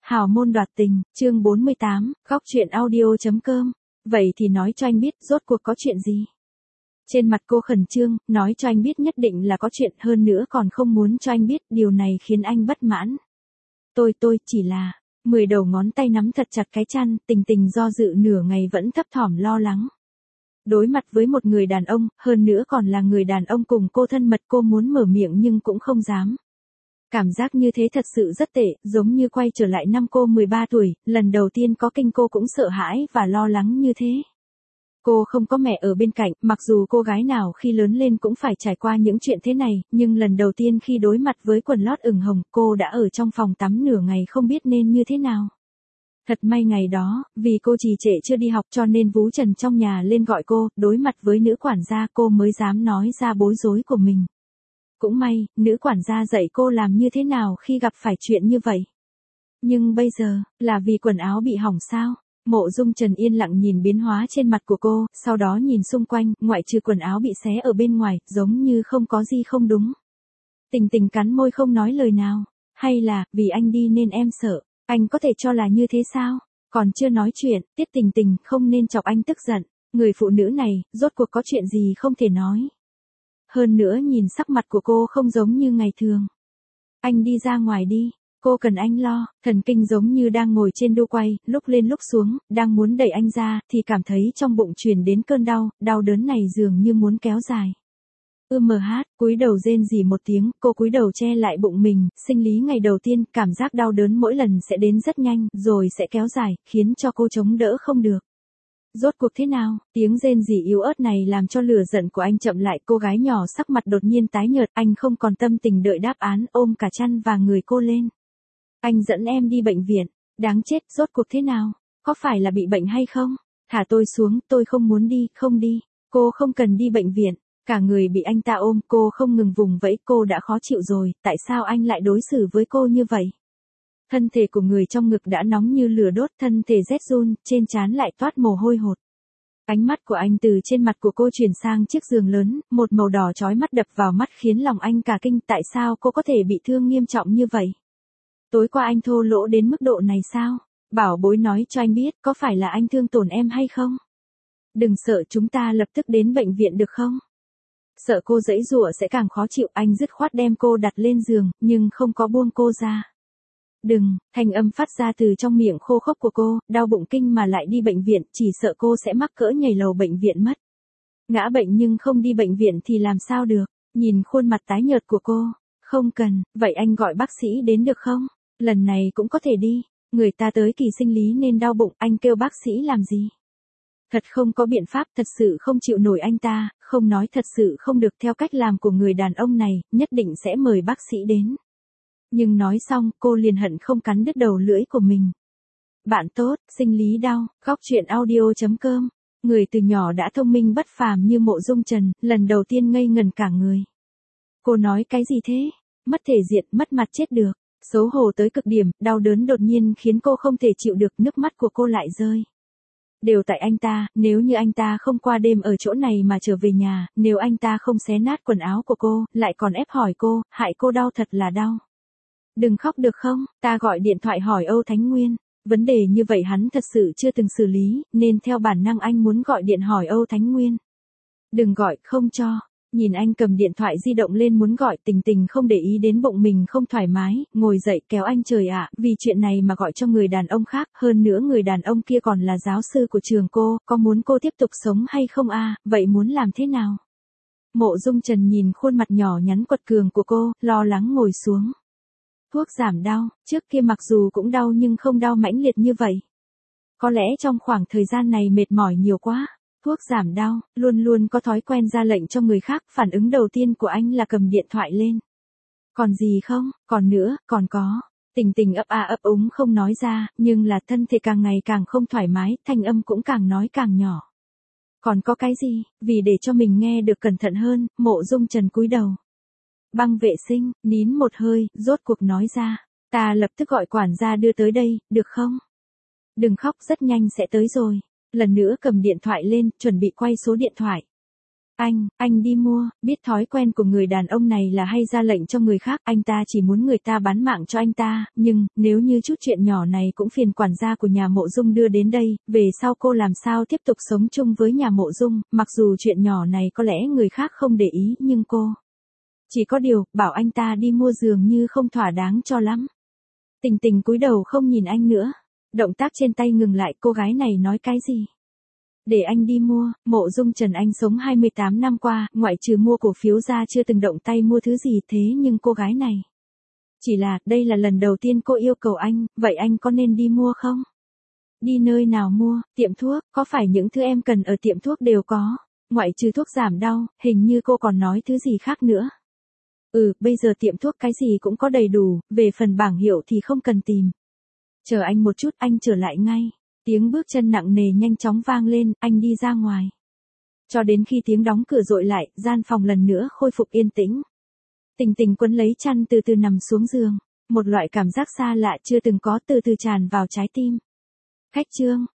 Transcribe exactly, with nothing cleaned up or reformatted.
Hào môn đoạt tình, chương bốn mươi tám, góc truyện audio.com. Vậy thì nói cho anh biết, rốt cuộc có chuyện gì? Trên mặt cô khẩn trương, nói cho anh biết nhất định là có chuyện, hơn nữa còn không muốn cho anh biết, điều này khiến anh bất mãn. Tôi tôi chỉ là, mười đầu ngón tay nắm thật chặt cái chăn, Tình Tình do dự nửa ngày vẫn thấp thỏm lo lắng. Đối mặt với một người đàn ông, hơn nữa còn là người đàn ông cùng cô thân mật, cô muốn mở miệng nhưng cũng không dám. Cảm giác như thế thật sự rất tệ, giống như quay trở lại năm cô mười ba tuổi, lần đầu tiên có kinh cô cũng sợ hãi và lo lắng như thế. Cô không có mẹ ở bên cạnh, mặc dù cô gái nào khi lớn lên cũng phải trải qua những chuyện thế này, nhưng lần đầu tiên khi đối mặt với quần lót ửng hồng, cô đã ở trong phòng tắm nửa ngày không biết nên như thế nào. Thật may ngày đó, vì cô trì trệ chưa đi học cho nên Vú Trần trong nhà lên gọi cô, đối mặt với nữ quản gia cô mới dám nói ra bối rối của mình. Cũng may, nữ quản gia dạy cô làm như thế nào khi gặp phải chuyện như vậy. Nhưng bây giờ, là vì quần áo bị hỏng sao? Mộ Dung Trần yên lặng nhìn biến hóa trên mặt của cô, sau đó nhìn xung quanh, ngoại trừ quần áo bị xé ở bên ngoài, giống như không có gì không đúng. Tình Tình cắn môi không nói lời nào. Hay là, vì anh đi nên em sợ. Anh có thể cho là như thế sao? Còn chưa nói chuyện, Tiết Tình Tình không nên chọc anh tức giận. Người phụ nữ này, rốt cuộc có chuyện gì không thể nói. Hơn nữa nhìn sắc mặt của cô không giống như ngày thường. Anh đi ra ngoài đi, cô cần anh lo. Thần kinh giống như đang ngồi trên đu quay, lúc lên lúc xuống, đang muốn đẩy anh ra, thì cảm thấy trong bụng truyền đến cơn đau, đau đớn này dường như muốn kéo dài. Ưm mờ hát, cúi đầu rên rỉ một tiếng, cô cúi đầu che lại bụng mình, sinh lý ngày đầu tiên, cảm giác đau đớn mỗi lần sẽ đến rất nhanh, rồi sẽ kéo dài, khiến cho cô chống đỡ không được. Rốt cuộc thế nào? Tiếng rên rỉ yếu ớt này làm cho lửa giận của anh chậm lại, cô gái nhỏ sắc mặt đột nhiên tái nhợt, anh không còn tâm tình đợi đáp án, ôm cả chăn và người cô lên. Anh dẫn em đi bệnh viện. Đáng chết, rốt cuộc thế nào? Có phải là bị bệnh hay không? Thả tôi xuống, tôi không muốn đi, không đi. Cô không cần đi bệnh viện. Cả người bị anh ta ôm, cô không ngừng vùng vẫy, cô đã khó chịu rồi, tại sao anh lại đối xử với cô như vậy? Thân thể của người trong ngực đã nóng như lửa đốt, thân thể rét run, trên trán lại toát mồ hôi hột. Ánh mắt của anh từ trên mặt của cô chuyển sang chiếc giường lớn, một màu đỏ chói mắt đập vào mắt khiến lòng anh cả kinh, tại sao cô có thể bị thương nghiêm trọng như vậy? Tối qua anh thô lỗ đến mức độ này sao? Bảo bối nói cho anh biết, có phải là anh thương tổn em hay không? Đừng sợ, chúng ta lập tức đến bệnh viện được không? Sợ cô giãy giụa sẽ càng khó chịu, anh dứt khoát đem cô đặt lên giường, nhưng không có buông cô ra. Đừng, thanh âm phát ra từ trong miệng khô khốc của cô, đau bụng kinh mà lại đi bệnh viện, chỉ sợ cô sẽ mắc cỡ nhảy lầu bệnh viện mất. Ngã bệnh nhưng không đi bệnh viện thì làm sao được, nhìn khuôn mặt tái nhợt của cô, không cần, vậy anh gọi bác sĩ đến được không? Lần này cũng có thể đi, người ta tới kỳ sinh lý nên đau bụng, anh kêu bác sĩ làm gì? Thật không có biện pháp, thật sự không chịu nổi anh ta, không nói thật sự không được theo cách làm của người đàn ông này, nhất định sẽ mời bác sĩ đến. Nhưng nói xong, cô liền hận không cắn đứt đầu lưỡi của mình. Bạn tốt, sinh lý đau, góc truyện audio.com. Người từ nhỏ đã thông minh bất phàm như Mộ Dung Trần, lần đầu tiên ngây ngần cả người. Cô nói cái gì thế? Mất thể diện, mất mặt chết được. Xấu hổ tới cực điểm, đau đớn đột nhiên khiến cô không thể chịu được, nước mắt của cô lại rơi. Đều tại anh ta, nếu như anh ta không qua đêm ở chỗ này mà trở về nhà, nếu anh ta không xé nát quần áo của cô, lại còn ép hỏi cô, hại cô đau thật là đau. Đừng khóc được không, ta gọi điện thoại hỏi Âu Thánh Nguyên. Vấn đề như vậy hắn thật sự chưa từng xử lý, nên theo bản năng anh muốn gọi điện hỏi Âu Thánh Nguyên. Đừng gọi, không cho. Nhìn anh cầm điện thoại di động lên muốn gọi, Tình Tình không để ý đến bụng mình không thoải mái, ngồi dậy kéo anh, trời ạ, vì chuyện này mà gọi cho người đàn ông khác, hơn nữa người đàn ông kia còn là giáo sư của trường cô, có muốn cô tiếp tục sống hay không a? Vậy muốn làm thế nào? Mộ Dung Trần nhìn khuôn mặt nhỏ nhắn quật cường của cô, lo lắng ngồi xuống. Thuốc giảm đau, trước kia mặc dù cũng đau nhưng không đau mãnh liệt như vậy. Có lẽ trong khoảng thời gian này mệt mỏi nhiều quá. Thuốc giảm đau, luôn luôn có thói quen ra lệnh cho người khác, phản ứng đầu tiên của anh là cầm điện thoại lên. Còn gì không, còn nữa, còn có. Tình Tình ấp a ấp úng không nói ra, nhưng là thân thể càng ngày càng không thoải mái, thanh âm cũng càng nói càng nhỏ. Còn có cái gì, vì để cho mình nghe được cẩn thận hơn, Mộ Dung Trần cúi đầu. Băng vệ sinh, nín một hơi, rốt cuộc nói ra. Ta lập tức gọi quản gia đưa tới đây, được không? Đừng khóc, rất nhanh sẽ tới rồi. Lần nữa cầm điện thoại lên, chuẩn bị quay số điện thoại. Anh, anh đi mua, biết thói quen của người đàn ông này là hay ra lệnh cho người khác, anh ta chỉ muốn người ta bán mạng cho anh ta, nhưng, nếu như chút chuyện nhỏ này cũng phiền quản gia của nhà Mộ Dung đưa đến đây, về sau cô làm sao tiếp tục sống chung với nhà Mộ Dung, mặc dù chuyện nhỏ này có lẽ người khác không để ý, nhưng cô. Chỉ có điều, bảo anh ta đi mua dường như không thỏa đáng cho lắm. Tình Tình cúi đầu không nhìn anh nữa. Động tác trên tay ngừng lại, cô gái này nói cái gì? Để anh đi mua, Mộ Dung Trần Anh sống hai mươi tám năm qua, ngoại trừ mua cổ phiếu ra chưa từng động tay mua thứ gì, thế nhưng cô gái này. Chỉ là, đây là lần đầu tiên cô yêu cầu anh, vậy anh có nên đi mua không? Đi nơi nào mua, tiệm thuốc, có phải những thứ em cần ở tiệm thuốc đều có, ngoại trừ thuốc giảm đau, hình như cô còn nói thứ gì khác nữa. Ừ, bây giờ tiệm thuốc cái gì cũng có đầy đủ, về phần bảng hiệu thì không cần tìm. Chờ anh một chút, anh trở lại ngay. Tiếng bước chân nặng nề nhanh chóng vang lên, anh đi ra ngoài. Cho đến khi tiếng đóng cửa dội lại, gian phòng lần nữa khôi phục yên tĩnh. Tình Tình quấn lấy chăn từ từ nằm xuống giường. Một loại cảm giác xa lạ chưa từng có từ từ tràn vào trái tim. Khách trương,